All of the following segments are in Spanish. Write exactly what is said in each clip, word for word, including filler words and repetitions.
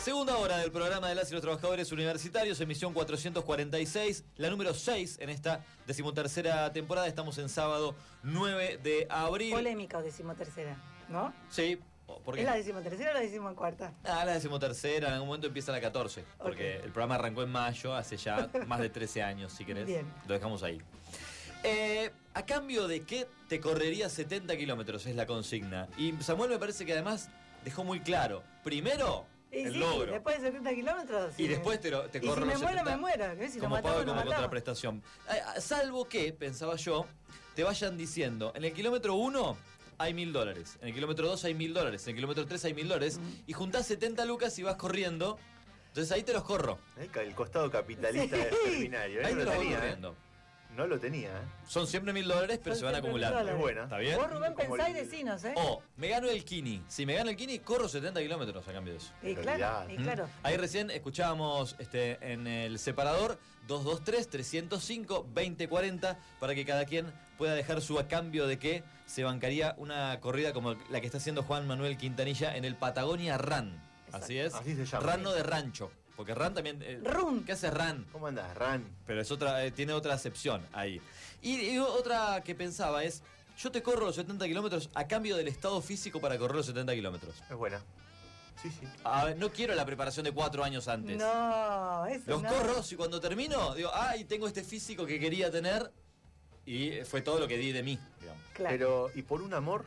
Segunda hora del programa de las y los trabajadores universitarios, emisión cuatrocientos cuarenta y seis, la número seis en esta decimotercera temporada. Estamos en sábado nueve de abril. Polémica o decimotercera, ¿no? Sí. ¿Por qué? ¿Es la decimotercera o la decimocuarta? Ah, la decimotercera, en algún momento empieza la catorce, porque okay. El programa arrancó en mayo, hace ya más de trece años, si querés. Bien. Lo dejamos ahí. Eh, ¿A cambio de qué te correría setenta kilómetros? Es la consigna. Y Samuel me parece que además dejó muy claro. Primero, y el sí, logro. Después de setenta kilómetros. Y sí, después te, lo, te corro si los me muero, setenta, me muero. ¿Ves? Si como matamos, pago como matamos. contraprestación. Eh, salvo que, pensaba yo, te vayan diciendo, en el kilómetro uno hay mil dólares, en el kilómetro dos hay mil dólares, en el kilómetro tres hay mil dólares, mm. y juntás setenta lucas y vas corriendo. Entonces ahí te los corro. El costado capitalista sí. del seminario. ¿eh? Ahí no te lo los tenía, voy corriendo. ¿eh? No lo tenía, ¿eh? Son siempre mil dólares, pero Son se van acumulando. Es buena. ¿Está bien? Vos, Rubén, pensá y el... decinos, ¿eh? O me gano el Kini. Si me gano el Kini, corro setenta kilómetros a cambio de eso. Y claro, y claro. Ahí recién escuchábamos este, en el separador dos dos tres, tres cero cinco, veinte cuarenta para que cada quien pueda dejar su a cambio de que se bancaría una corrida como la que está haciendo Juan Manuel Quintanilla en el Patagonia Run. Exacto. Así es. Así se llama. Run no de rancho. Porque Ran también... Eh, Run. ¿Qué hace Ran? ¿Cómo andás, Ran? Pero es otra, eh, tiene otra acepción ahí. Y, y otra que pensaba es, yo te corro los setenta kilómetros a cambio del estado físico para correr los setenta kilómetros. Es buena. Sí, sí. A ver, no quiero la preparación de cuatro años antes. No, eso Los no. corro y cuando termino, digo, ay, tengo este físico que quería tener y fue todo lo que di de mí, digamos. Claro. Pero, ¿y por un amor?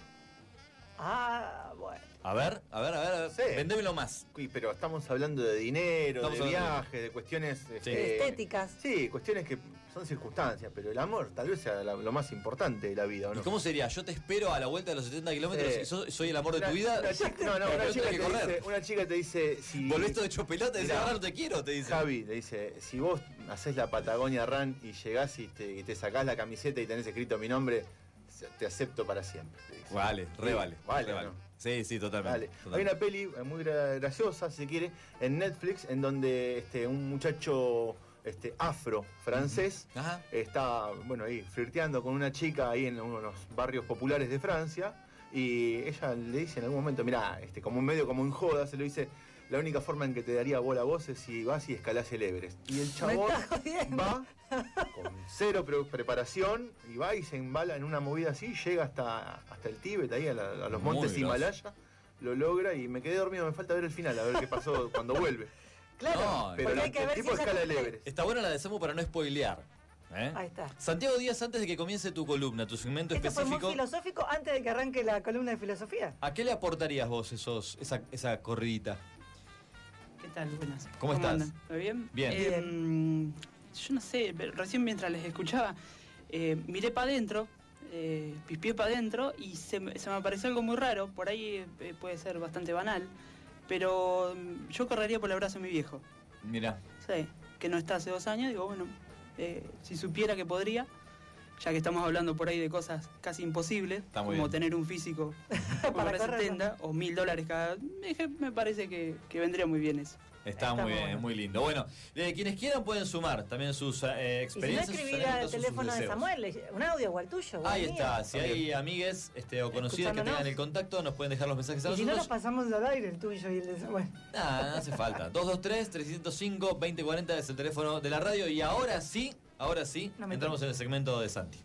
Ah, bueno. A ver, a ver, a ver, a ver. Sí. Vendémelo más. Sí, pero estamos hablando de dinero, estamos de viajes, de, de cuestiones... Sí. Este, estéticas. Sí, cuestiones que son circunstancias, pero el amor tal vez sea la, lo más importante de la vida, ¿o no? ¿Y cómo sería? ¿Yo te espero a la vuelta de los setenta kilómetros sí. y soy, soy el amor de una, tu vida? Una chica, no, no, una chica, te dice, una chica te dice... Si, volvés todo hecho pelota y dices, ahora no te quiero, te dice. Javi, le dice, si vos haces la Patagonia Run y llegás y te, y te sacás la camiseta y tenés escrito mi nombre, te acepto para siempre. Vale, re vale. Vale, re vale. ¿no? Sí, sí, totalmente, vale. totalmente. Hay una peli muy graciosa, si se quiere, en Netflix, en donde este, un muchacho este, afro francés uh-huh. está, bueno, ahí flirteando con una chica ahí en uno de los barrios populares de Francia, y ella le dice en algún momento, mirá, este, como un medio como en joda, se lo dice, la única forma en que te daría bola a vos es si vas y escalás el Everest. Y el chabón va con cero pre preparación y va y se embala en una movida así, llega hasta, hasta el Tíbet, ahí a, la, a los muy montes grosso. Himalaya, lo logra y me quedé dormido, me falta ver el final, a ver qué pasó cuando vuelve. Claro, no, pero la, hay que el ver tipo si escala el te... Everest. Está buena la de Samu para no spoilear. ¿eh? Ahí está. Santiago Díaz, antes de que comience tu columna, tu segmento Esto específico. fue muy filosófico antes de que arranque la columna de filosofía. ¿A qué le aportarías vos esos, esa, esa corridita? ¿Qué tal? Buenas. ¿Cómo, ¿Cómo estás? Andan? ¿Todo bien? Bien. Eh, bien. Yo no sé, recién mientras les escuchaba, eh, miré para adentro, eh, pispié para adentro y se, se me apareció algo muy raro. Por ahí eh, puede ser bastante banal, pero yo correría por el abrazo de mi viejo. Mirá. Sí, que no está hace dos años. Digo, bueno, eh, si supiera que podría, ya que estamos hablando por ahí de cosas casi imposibles, como bien. tener un físico para setenta o mil dólares cada... Me parece que, que vendría muy bien eso. Está, Está muy, muy bien, bueno. muy lindo. Bueno, eh, quienes quieran pueden sumar también sus eh, experiencias. Y si no, escribir al teléfono de Samuel, un audio o al tuyo. Ahí está, si hay amigues este, o conocidas que tengan el contacto, nos pueden dejar los mensajes a y nosotros. Si no, nos pasamos al aire el tuyo y el de Samuel. Nah, no hace falta. dos dos tres, tres cero cinco, veinte cuarenta es el teléfono de la radio. Y ahora sí, ahora sí, no entramos en el segmento de Santi.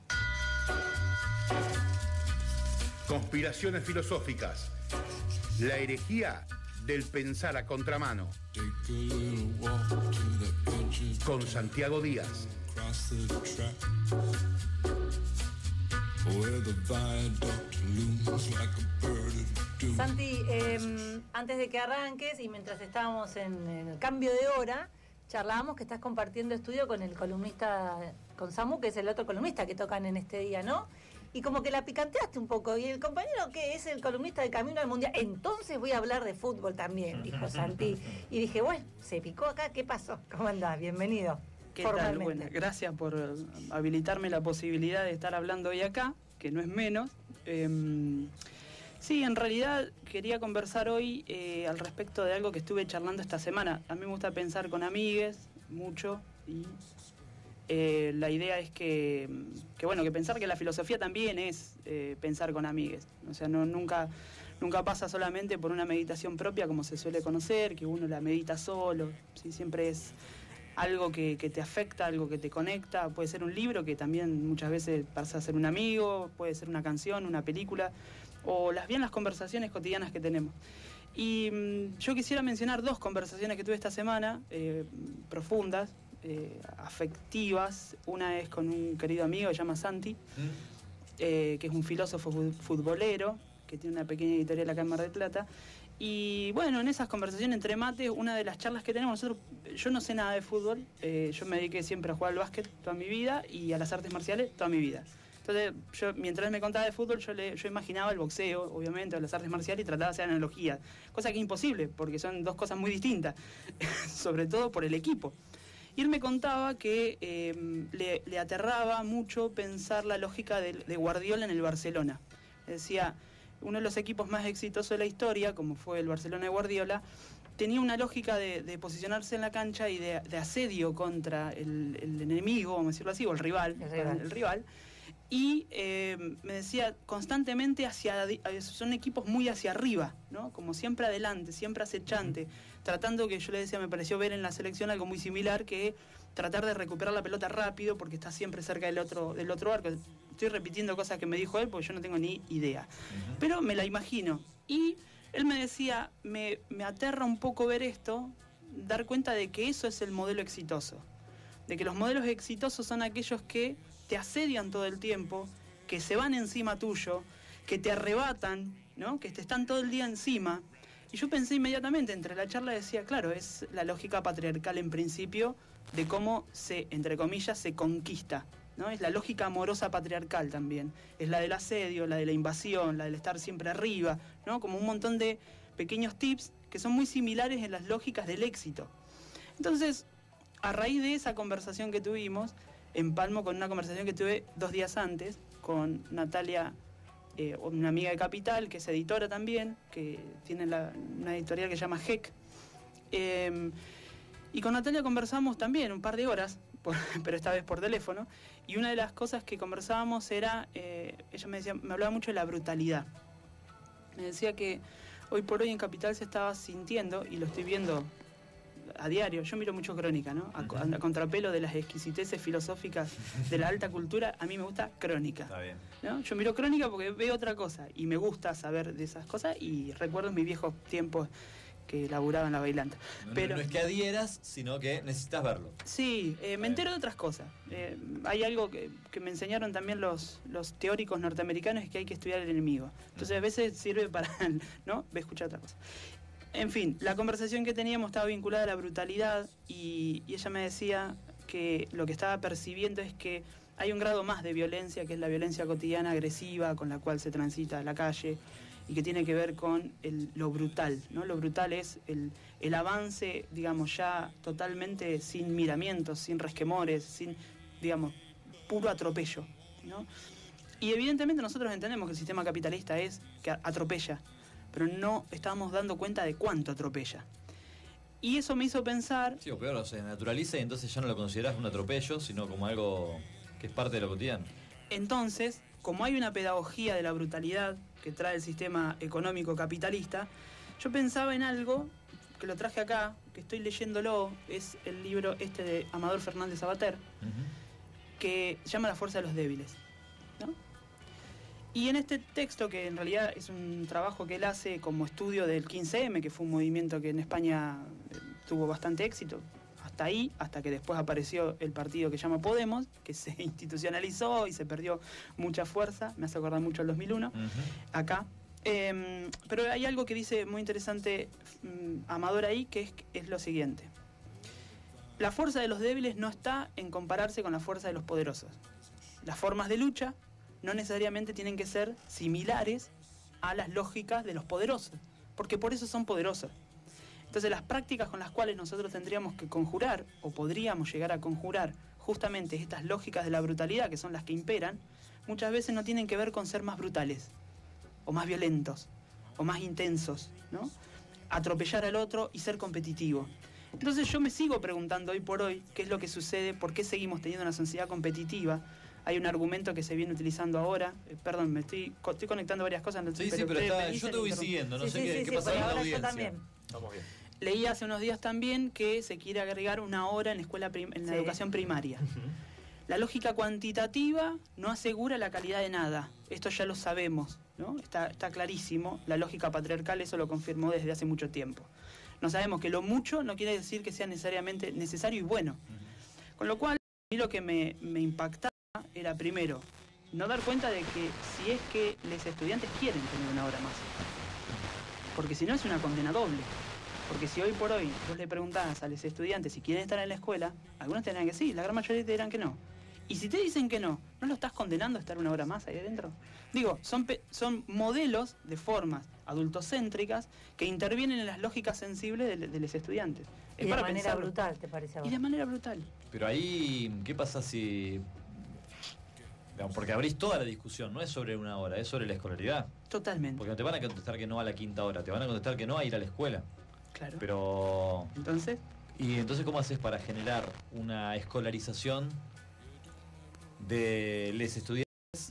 Conspiraciones filosóficas. La herejía del pensar a contramano. Con Santiago Díaz. Santi, eh, antes de que arranques y mientras estábamos en, en el cambio de hora, charlábamos que estás compartiendo estudio con el columnista, con Samu, que es el otro columnista que tocan en este día, ¿no? Y como que la picanteaste un poco. Y el compañero que es el columnista de Camino al Mundial, entonces voy a hablar de fútbol también, dijo Santi. Y dije, bueno, se picó acá, ¿qué pasó? ¿Cómo andás? Bienvenido. ¿Qué tal? Bueno, gracias por habilitarme la posibilidad de estar hablando hoy acá, que no es menos. Eh, sí, en realidad quería conversar hoy eh, al respecto de algo que estuve charlando esta semana. A mí me gusta pensar con amigues, mucho, y... Eh, la idea es que, que, bueno, que pensar que la filosofía también es eh, pensar con amigues. O sea, no, nunca, nunca pasa solamente por una meditación propia como se suele conocer, que uno la medita solo, ¿sí? Siempre es algo que, que te afecta, algo que te conecta. Puede ser un libro que también muchas veces pasa a ser un amigo, puede ser una canción, una película, o las bien las conversaciones cotidianas que tenemos. Y mmm, yo quisiera mencionar dos conversaciones que tuve esta semana, eh, profundas, eh, afectivas. Una es con un querido amigo que se llama Santi, ¿Mm? eh, que es un filósofo futbolero, que tiene una pequeña editorial acá en Mar del Plata. Y bueno, en esas conversaciones entre mates, una de las charlas que tenemos nosotros, yo no sé nada de fútbol, eh, yo me dediqué siempre a jugar al básquet toda mi vida y a las artes marciales toda mi vida. Entonces, yo, mientras él me contaba de fútbol, yo, le, yo imaginaba el boxeo, obviamente, o las artes marciales, y trataba de hacer analogías, cosa que es imposible, porque son dos cosas muy distintas, sobre todo por el equipo. Y él me contaba que eh, le, le aterraba mucho pensar la lógica de, de Guardiola en el Barcelona. Decía, uno de los equipos más exitosos de la historia, como fue el Barcelona de Guardiola, tenía una lógica de, de posicionarse en la cancha y de, de asedio contra el, el enemigo, vamos a decirlo así, o el rival, el rival. El rival y eh, me decía constantemente hacia, son equipos muy hacia arriba, ¿no? Como siempre adelante, siempre acechante, tratando, que yo le decía, me pareció ver en la selección algo muy similar, que tratar de recuperar la pelota rápido porque está siempre cerca del otro, del otro arco. Estoy repitiendo cosas que me dijo él porque yo no tengo ni idea, uh-huh. pero me la imagino. Y él me decía, me, me aterra un poco ver esto, dar cuenta de que eso es el modelo exitoso, de que los modelos exitosos son aquellos que te asedian todo el tiempo, que se van encima tuyo, que te arrebatan, ¿no? Que te están todo el día encima. Y yo pensé inmediatamente, entre la charla decía, claro, es la lógica patriarcal en principio de cómo se, entre comillas, se conquista, ¿no? Es la lógica amorosa patriarcal también. Es la del asedio, la de la invasión, la del estar siempre arriba, ¿no? Como un montón de pequeños tips que son muy similares en las lógicas del éxito. Entonces, a raíz de esa conversación que tuvimos, empalmo con una conversación que tuve dos días antes con Natalia, eh, una amiga de Capital, que es editora también, que tiene la, una editorial que se llama G E C. Eh, y con Natalia conversamos también un par de horas, por, pero esta vez por teléfono, y una de las cosas que conversábamos era, eh, ella me decía, me hablaba mucho de la brutalidad. Me decía que hoy por hoy en Capital se estaba sintiendo, y lo estoy viendo a diario, yo miro mucho Crónica, ¿no? A, a, a contrapelo de las exquisiteces filosóficas de la alta cultura, a mí me gusta Crónica. Está bien. ¿No? Yo miro Crónica porque veo otra cosa y me gusta saber de esas cosas y recuerdo mis viejos tiempos que laburaba en la bailanta. No, Pero, no, no es que adhieras, sino que necesitas verlo. Sí, eh, me entero de otras cosas. Eh, hay algo que, que me enseñaron también los, los teóricos norteamericanos, es que hay que estudiar el enemigo. Entonces a veces sirve para, ¿no? Ve escuchar otra cosa. En fin, la conversación que teníamos estaba vinculada a la brutalidad y, y ella me decía que lo que estaba percibiendo es que hay un grado más de violencia, que es la violencia cotidiana agresiva con la cual se transita a la calle y que tiene que ver con el, lo brutal, ¿no? Lo brutal es el, el avance, digamos, ya totalmente sin miramientos, sin resquemores, sin, digamos, puro atropello, ¿no? Y evidentemente nosotros entendemos que el sistema capitalista es que atropella, pero no estábamos dando cuenta de cuánto atropella. Y eso me hizo pensar... Sí, o peor, se naturaliza y entonces ya no lo considerás un atropello, sino como algo que es parte de lo cotidiano. Entonces, como hay una pedagogía de la brutalidad que trae el sistema económico capitalista, yo pensaba en algo que lo traje acá, que estoy leyéndolo, es el libro este de Amador Fernández Sabater, uh-huh. que se llama La fuerza de los débiles, ¿no? Y en este texto, que en realidad es un trabajo que él hace como estudio del quince eme, que fue un movimiento que en España tuvo bastante éxito, hasta ahí, hasta que después apareció el partido que se llama Podemos, que se institucionalizó y se perdió mucha fuerza, me hace acordar mucho al dos mil uno, uh-huh. acá. Eh, pero hay algo que dice muy interesante um, Amador ahí, que es, es lo siguiente. La fuerza de los débiles no está en compararse con la fuerza de los poderosos. Las formas de lucha no necesariamente tienen que ser similares a las lógicas de los poderosos, porque por eso son poderosos. Entonces las prácticas con las cuales nosotros tendríamos que conjurar, o podríamos llegar a conjurar, justamente estas lógicas de la brutalidad, que son las que imperan, muchas veces no tienen que ver con ser más brutales, o más violentos, o más intensos, ¿no? Atropellar al otro y ser competitivo. Entonces yo me sigo preguntando hoy por hoy qué es lo que sucede, por qué seguimos teniendo una sociedad competitiva, Hay un argumento que se viene utilizando ahora. Eh, perdón, me estoy, estoy conectando varias cosas. Sí, pero sí, pero está, yo te voy siguiendo, no sí, sé sí, qué, sí, qué sí, pasa en la ahora audiencia. yo también. Estamos bien. Leí hace unos días también que se quiere agregar una hora en la, escuela prim en la sí. educación primaria. Uh-huh. La lógica cuantitativa no asegura la calidad de nada. Esto ya lo sabemos, ¿no? Está, está clarísimo. La lógica patriarcal eso lo confirmó desde hace mucho tiempo. No sabemos que lo mucho no quiere decir que sea necesariamente necesario y bueno. Uh-huh. Con lo cual, a mí lo que me, me impactaba era, primero, no dar cuenta de que si es que los estudiantes quieren tener una hora más. Porque si no es una condena doble. Porque si hoy por hoy vos le preguntás a los estudiantes si quieren estar en la escuela, algunos te dirán que sí, la gran mayoría te dirán que no. Y si te dicen que no, ¿no lo estás condenando a estar una hora más ahí adentro? Digo, son, son modelos de formas adultocéntricas que intervienen en las lógicas sensibles de, de los estudiantes. Es y de manera pensarlo. brutal, ¿te parece? Y de manera brutal. Pero ahí, ¿qué pasa si...? Porque abrís toda la discusión, no es sobre una hora, es sobre la escolaridad. Totalmente. Porque no te van a contestar que no a la quinta hora, te van a contestar que no a ir a la escuela. Claro. Pero... ¿Entonces? ¿Y entonces cómo haces para generar una escolarización de los estudiantes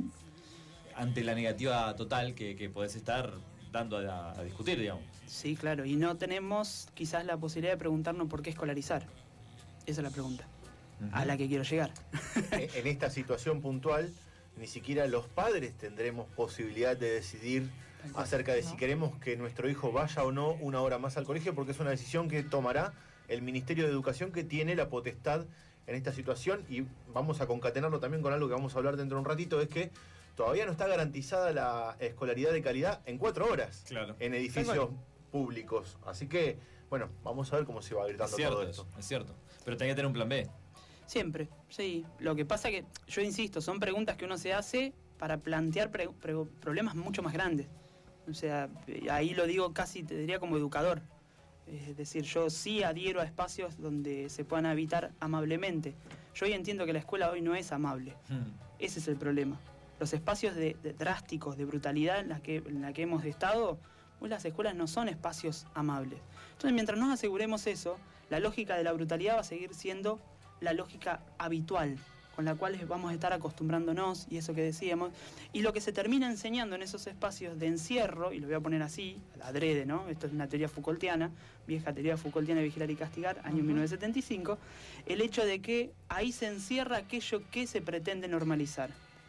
ante la negativa total que, que podés estar dando a, a discutir, digamos? Sí, claro. Y no tenemos quizás la posibilidad de preguntarnos por qué escolarizar. Esa es la pregunta. Uh-huh. A la que quiero llegar. En esta situación puntual, ni siquiera los padres tendremos posibilidad de decidir acerca de no. si queremos que nuestro hijo vaya o no una hora más al colegio, porque es una decisión que tomará el Ministerio de Educación, que tiene la potestad en esta situación, y vamos a concatenarlo también con algo que vamos a hablar dentro de un ratito, es que todavía no está garantizada la escolaridad de calidad en cuatro horas claro. en edificios públicos. Así que, bueno, vamos a ver cómo se va gritando cierto, todo esto. Es cierto, pero tenés que tener un plan B. Siempre, sí. Lo que pasa que, yo insisto, son preguntas que uno se hace para plantear pre pre problemas mucho más grandes. O sea, ahí lo digo casi, te diría como educador. Es decir, yo sí adhiero a espacios donde se puedan habitar amablemente. Yo hoy entiendo que la escuela hoy no es amable. Hmm. Ese es el problema. Los espacios de, de drásticos, de brutalidad en la que, en la que hemos estado, hoy las escuelas no son espacios amables. Entonces, mientras nos aseguremos eso, la lógica de la brutalidad va a seguir siendo la lógica habitual, con la cual vamos a estar acostumbrándonos, y eso que decíamos, y lo que se termina enseñando en esos espacios de encierro, y lo voy a poner así, adrede, ¿no? Esto es una teoría Foucaultiana, vieja teoría Foucaultiana de vigilar y castigar, año uh-huh. mil novecientos setenta y cinco, el hecho de que ahí se encierra aquello que se pretende normalizar.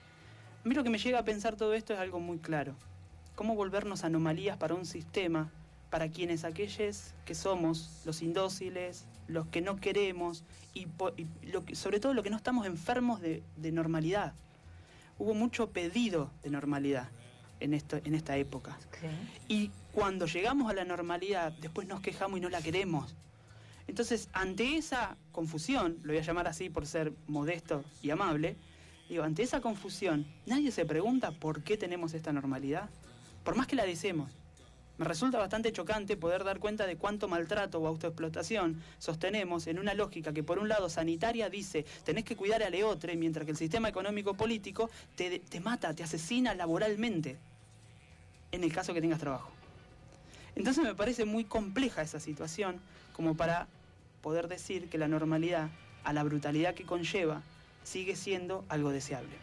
A mí lo que me llega a pensar todo esto es algo muy claro. ¿Cómo volvernos anomalías para un sistema, para quienes aquellos que somos, los indóciles, los que no queremos, y, y lo que, sobre todo lo que no estamos enfermos de, de normalidad? Hubo mucho pedido de normalidad en, esto, en esta época. Okay. Y cuando llegamos a la normalidad, después nos quejamos y no la queremos. Entonces, ante esa confusión, lo voy a llamar así por ser modesto y amable, digo, ante esa confusión, nadie se pregunta por qué tenemos esta normalidad, por más que la deseemos. Me resulta bastante chocante poder dar cuenta de cuánto maltrato o autoexplotación sostenemos en una lógica que por un lado sanitaria dice tenés que cuidar a leotre, mientras que el sistema económico-político te, te mata, te asesina laboralmente, en el caso que tengas trabajo. Entonces me parece muy compleja esa situación como para poder decir que la normalidad, a la brutalidad que conlleva, sigue siendo algo deseable.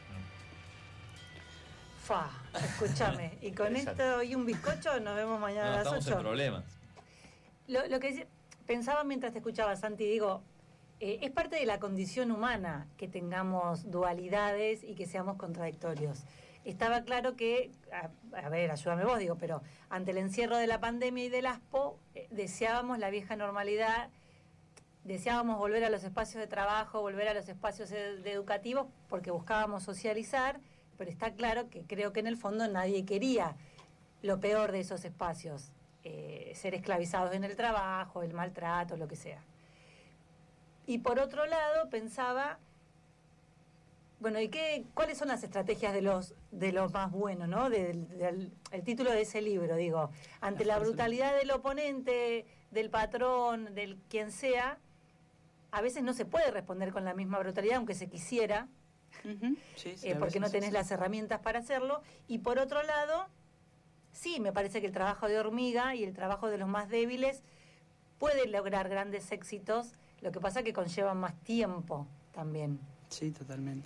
Fa, escúchame, y con esto y un bizcocho nos vemos mañana no, a las ocho. Estamos en problemas. Lo, lo que pensaba mientras te escuchaba, Santi, digo, eh, es parte de la condición humana que tengamos dualidades y que seamos contradictorios. Estaba claro que, a, a ver, ayúdame vos, digo, pero ante el encierro de la pandemia y del ASPO, eh, deseábamos la vieja normalidad, deseábamos volver a los espacios de trabajo, volver a los espacios de, de educativos, porque buscábamos socializar. Pero está claro que creo que en el fondo nadie quería lo peor de esos espacios, eh, ser esclavizados en el trabajo, el maltrato, lo que sea. Y por otro lado pensaba, bueno, ¿y qué, cuáles son las estrategias de los de los más buenos, ¿no? Del, del, el título de ese libro, digo, ante la brutalidad del oponente, del patrón, del quien sea, a veces no se puede responder con la misma brutalidad, aunque se quisiera. Uh-huh. sí, sí, eh, porque no tenés sí, las sí. herramientas para hacerlo. Y por otro lado, sí, me parece que el trabajo de hormiga y el trabajo de los más débiles puede lograr grandes éxitos, lo que pasa que conllevan más tiempo también. Sí, totalmente.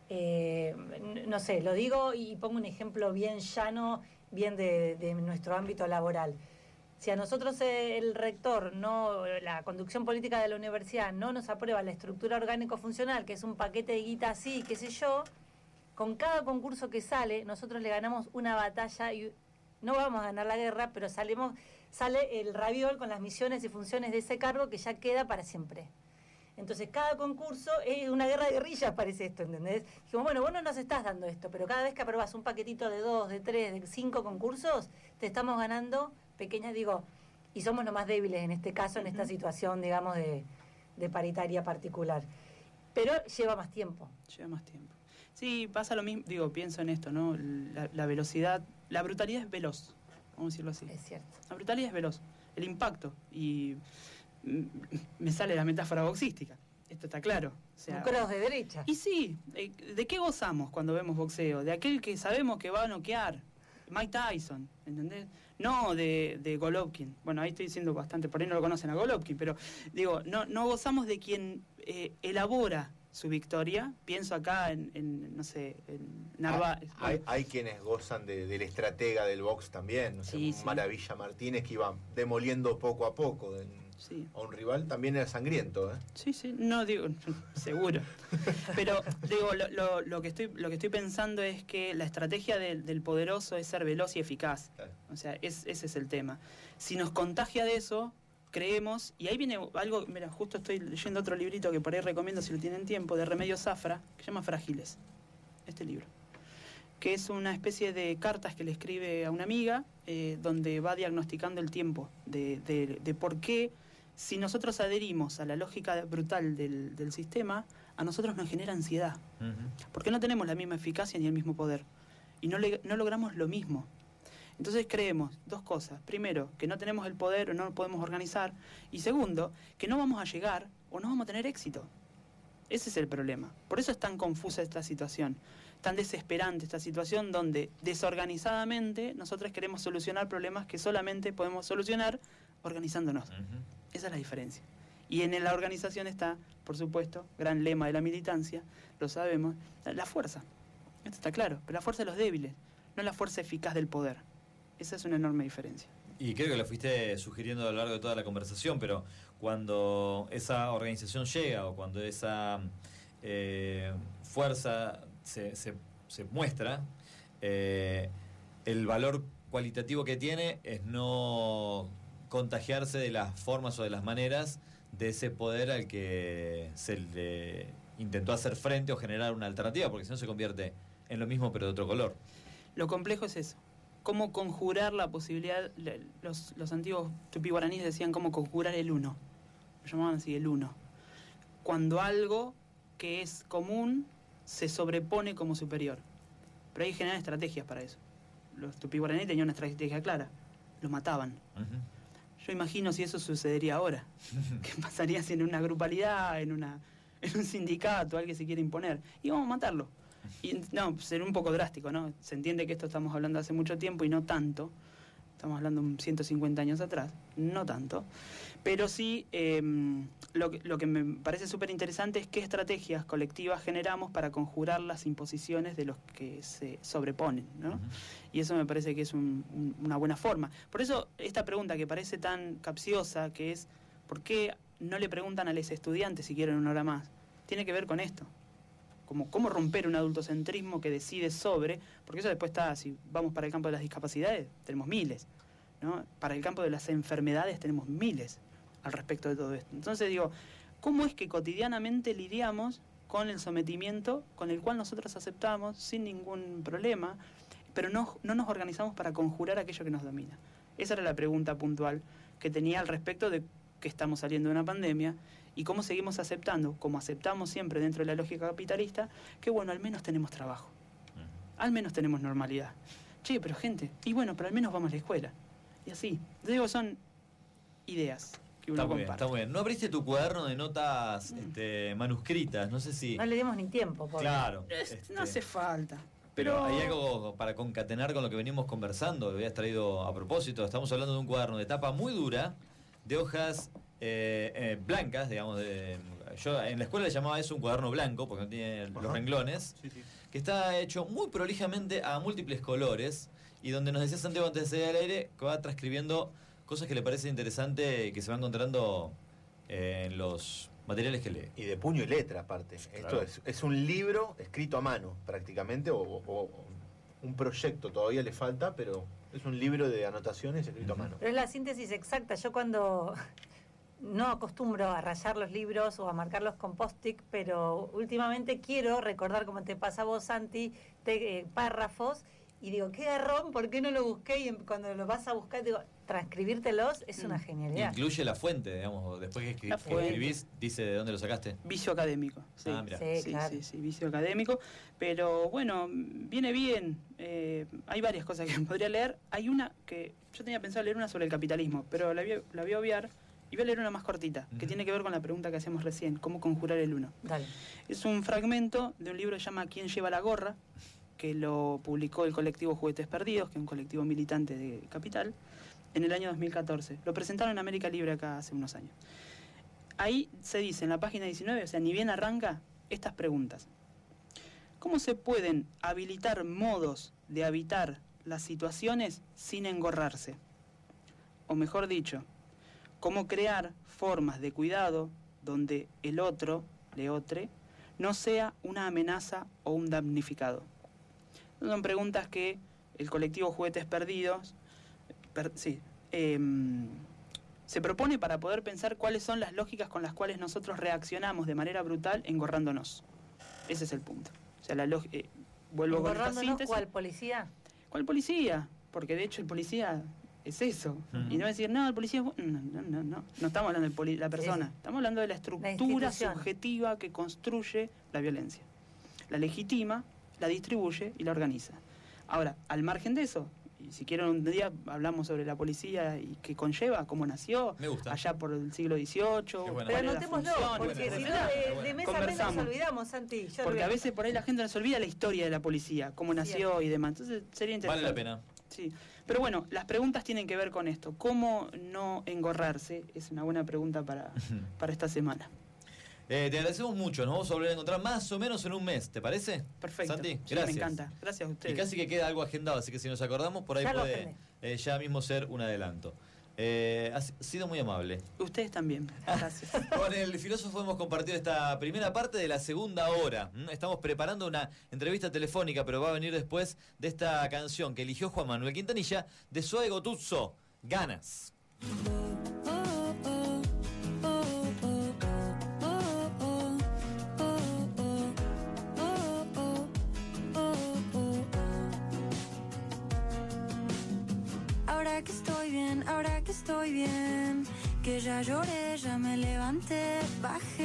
Eh, no sé, lo digo y pongo un ejemplo bien llano, bien de, de nuestro ámbito laboral. Si a nosotros el rector, no, la conducción política de la universidad no nos aprueba la estructura orgánico-funcional, que es un paquete de guita así, qué sé yo, con cada concurso que sale, nosotros le ganamos una batalla y no vamos a ganar la guerra, pero salimos, sale el raviol con las misiones y funciones de ese cargo que ya queda para siempre. Entonces, cada concurso es una guerra de guerrillas, parece esto, ¿entendés? Dijimos, bueno, vos no nos estás dando esto, pero cada vez que aprobás un paquetito de dos, de tres, de cinco concursos, te estamos ganando pequeñas, digo, y somos los más débiles en este caso, en esta situación, digamos, de, de paritaria particular. Pero lleva más tiempo. Lleva más tiempo. Sí, pasa lo mismo, digo, pienso en esto, ¿no? La, la velocidad, la brutalidad es veloz, vamos a decirlo así. Es cierto. La brutalidad es veloz, el impacto, y me sale la metáfora boxística, esto está claro. O sea, un cross de derecha. Y sí, ¿de qué gozamos cuando vemos boxeo? De aquel que sabemos que va a noquear, Mike Tyson, ¿entendés? No de, de Golovkin. Bueno, ahí estoy diciendo bastante, por ahí no lo conocen a Golovkin, pero digo, no, no gozamos de quien eh, elabora su victoria. Pienso acá en, en no sé, en Narváez. Hay, hay quienes gozan de, del estratega del box también, no sé, sí, sí. Maravilla Martínez, que iba demoliendo poco a poco en, sí. a un rival, también era sangriento, ¿eh? Sí, sí, no digo, seguro. Pero digo, lo, lo, lo, que estoy, lo que estoy pensando es que la estrategia de, del poderoso es ser veloz y eficaz. Claro. O sea, es, ese es el tema. Si nos contagia de eso, creemos, y ahí viene algo, mira, justo estoy leyendo otro librito que por ahí recomiendo si lo tienen tiempo, de Remedios Zafra, que se llama Frágiles, este libro, que es una especie de cartas que le escribe a una amiga, eh, donde va diagnosticando el tiempo, de, de, de por qué, si nosotros adherimos a la lógica brutal del, del sistema, a nosotros nos genera ansiedad, uh-huh. porque no tenemos la misma eficacia ni el mismo poder, y no, le, no logramos lo mismo. Entonces creemos dos cosas. Primero, que no tenemos el poder o no lo podemos organizar. Y segundo, que no vamos a llegar o no vamos a tener éxito. Ese es el problema. Por eso es tan confusa esta situación, tan desesperante esta situación donde desorganizadamente nosotros queremos solucionar problemas que solamente podemos solucionar organizándonos. Uh-huh. Esa es la diferencia. Y en la organización está, por supuesto, gran lema de la militancia, lo sabemos, la fuerza. Esto está claro, pero la fuerza de los débiles, no la fuerza eficaz del poder. Esa es una enorme diferencia. Y creo que lo fuiste sugiriendo a lo largo de toda la conversación, pero cuando esa organización llega o cuando esa eh, fuerza se, se, se muestra, eh, el valor cualitativo que tiene es no contagiarse de las formas o de las maneras de ese poder al que se le intentó hacer frente o generar una alternativa, porque si no se convierte en lo mismo pero de otro color. Lo complejo es eso. Cómo conjurar la posibilidad, los, los antiguos tupí guaraníes decían cómo conjurar el uno, lo llamaban así, el uno. Cuando algo que es común se sobrepone como superior. Pero hay que generar estrategias para eso. Los tupí guaraníes tenían una estrategia clara, los mataban. Uh-huh. Yo imagino si eso sucedería ahora. ¿Qué pasaría si en una grupalidad, en, una, en un sindicato, alguien se quiere imponer? Y vamos a matarlo. Y, no, sería un poco drástico, ¿no? Se entiende que esto estamos hablando hace mucho tiempo y no tanto. Estamos hablando de ciento cincuenta años atrás, no tanto. Pero sí, eh, lo, que, lo que me parece súper interesante es qué estrategias colectivas generamos para conjurar las imposiciones de los que se sobreponen, ¿no? Uh-huh. Y eso me parece que es un, un, una buena forma. Por eso, esta pregunta que parece tan capciosa, que es ¿por qué no le preguntan a los estudiantes si quieren una hora más? Tiene que ver con esto. Como cómo romper un adultocentrismo que decide sobre, porque eso después está, si vamos para el campo de las discapacidades, tenemos miles, ¿no? Para el campo de las enfermedades tenemos miles al respecto de todo esto. Entonces digo, ¿cómo es que cotidianamente lidiamos con el sometimiento con el cual nosotros aceptamos sin ningún problema, pero no, no nos organizamos para conjurar aquello que nos domina? Esa era la pregunta puntual que tenía al respecto de que estamos saliendo de una pandemia. Y cómo seguimos aceptando, como aceptamos siempre dentro de la lógica capitalista, que bueno, al menos tenemos trabajo, al menos tenemos normalidad. Che, pero gente, y bueno, pero al menos vamos a la escuela. Y así, digo, son ideas que uno está muy comparte. Bien, está muy bien. ¿No abriste tu cuaderno de notas mm. este, manuscritas? No sé si... No le dimos ni tiempo. Por claro. Este... No hace falta. Pero, pero hay algo para concatenar con lo que venimos conversando, lo habías traído a propósito. Estamos hablando de un cuaderno de tapa muy dura, de hojas eh, eh, blancas, digamos. De, yo en la escuela le llamaba eso un cuaderno blanco, porque no tiene Ajá. los renglones, sí, sí. que está hecho muy prolijamente a múltiples colores, y donde nos decía Santiago antes de salir al aire que va transcribiendo cosas que le parece interesante y que se va encontrando eh, en los materiales que lee. Y de puño y letra, aparte. Claro. Esto es, es un libro escrito a mano, prácticamente, o, o, o un proyecto, todavía le falta, pero es un libro de anotaciones escrito uh-huh. a mano. Pero es la síntesis exacta. Yo cuando no acostumbro a rayar los libros o a marcarlos con post-it, pero últimamente quiero recordar, como te pasa a vos, Santi, te, eh, párrafos, y digo, qué garrón, ¿por qué no lo busqué? Y cuando lo vas a buscar, digo, transcribírtelos es mm. una genialidad. Incluye la fuente, digamos, después que, escri- que escribís, dice de dónde lo sacaste. Vicio académico. Sí, ah, mira. Sí, sí, claro. sí, sí, vicio académico. Pero bueno, viene bien. Eh, hay varias cosas que podría leer. Hay una que yo tenía pensado leer una sobre el capitalismo, pero la voy, la voy a obviar y voy a leer una más cortita, uh-huh. que tiene que ver con la pregunta que hacíamos recién, cómo conjurar el uno. Dale. Es un fragmento de un libro que se llama ¿Quién lleva la gorra?, que lo publicó el colectivo Juguetes Perdidos, que es un colectivo militante de Capital, en el año dos mil catorce. Lo presentaron en América Libre acá hace unos años. Ahí se dice, en la página diecinueve, o sea, ni bien arranca, estas preguntas. ¿Cómo se pueden habilitar modos de habitar las situaciones sin engorrarse? O mejor dicho, ¿cómo crear formas de cuidado donde el otro, leotre, no sea una amenaza o un damnificado? Son preguntas que el colectivo Juguetes Perdidos per, sí, eh, se propone para poder pensar cuáles son las lógicas con las cuales nosotros reaccionamos de manera brutal engorrándonos. Ese es el punto. O sea, la log- eh, vuelvo con esta síntesis. ¿Cuál policía? ¿Cuál policía? Porque de hecho el policía es eso. Uh-huh. Y no decir, no, el policía es bueno. No, no, no, no. No estamos hablando de poli- la persona. Sí. Estamos hablando de la estructura la subjetiva que construye la violencia. La legitima, la distribuye y la organiza. Ahora, al margen de eso, y si quieren un día hablamos sobre la policía y qué conlleva, cómo nació, allá por el siglo dieciocho. Pero anotémoslo, porque si no, de, de mes a mes nos olvidamos, Santi. Yo porque a veces por ahí la gente nos olvida la historia de la policía, cómo nació sí. y demás. Entonces sería interesante. Vale la pena. Sí. Pero bueno, las preguntas tienen que ver con esto. ¿Cómo no engorrarse? Es una buena pregunta para, para esta semana. Eh, te agradecemos mucho, nos vamos a volver a encontrar más o menos en un mes, ¿te parece? Perfecto. Santi, sí, gracias. me encanta, gracias a ustedes. Y casi que queda algo agendado, así que si nos acordamos, por ahí ya puede eh, ya mismo ser un adelanto. Eh, ha sido muy amable. Ustedes también, gracias. Con el filósofo hemos compartido esta primera parte de la segunda hora. Estamos preparando una entrevista telefónica, pero va a venir después de esta canción que eligió Juan Manuel Quintanilla, de Zoe Gotuzzo, Ganas. Ahora que estoy bien, ahora que estoy bien, que ya lloré, ya me levanté, bajé.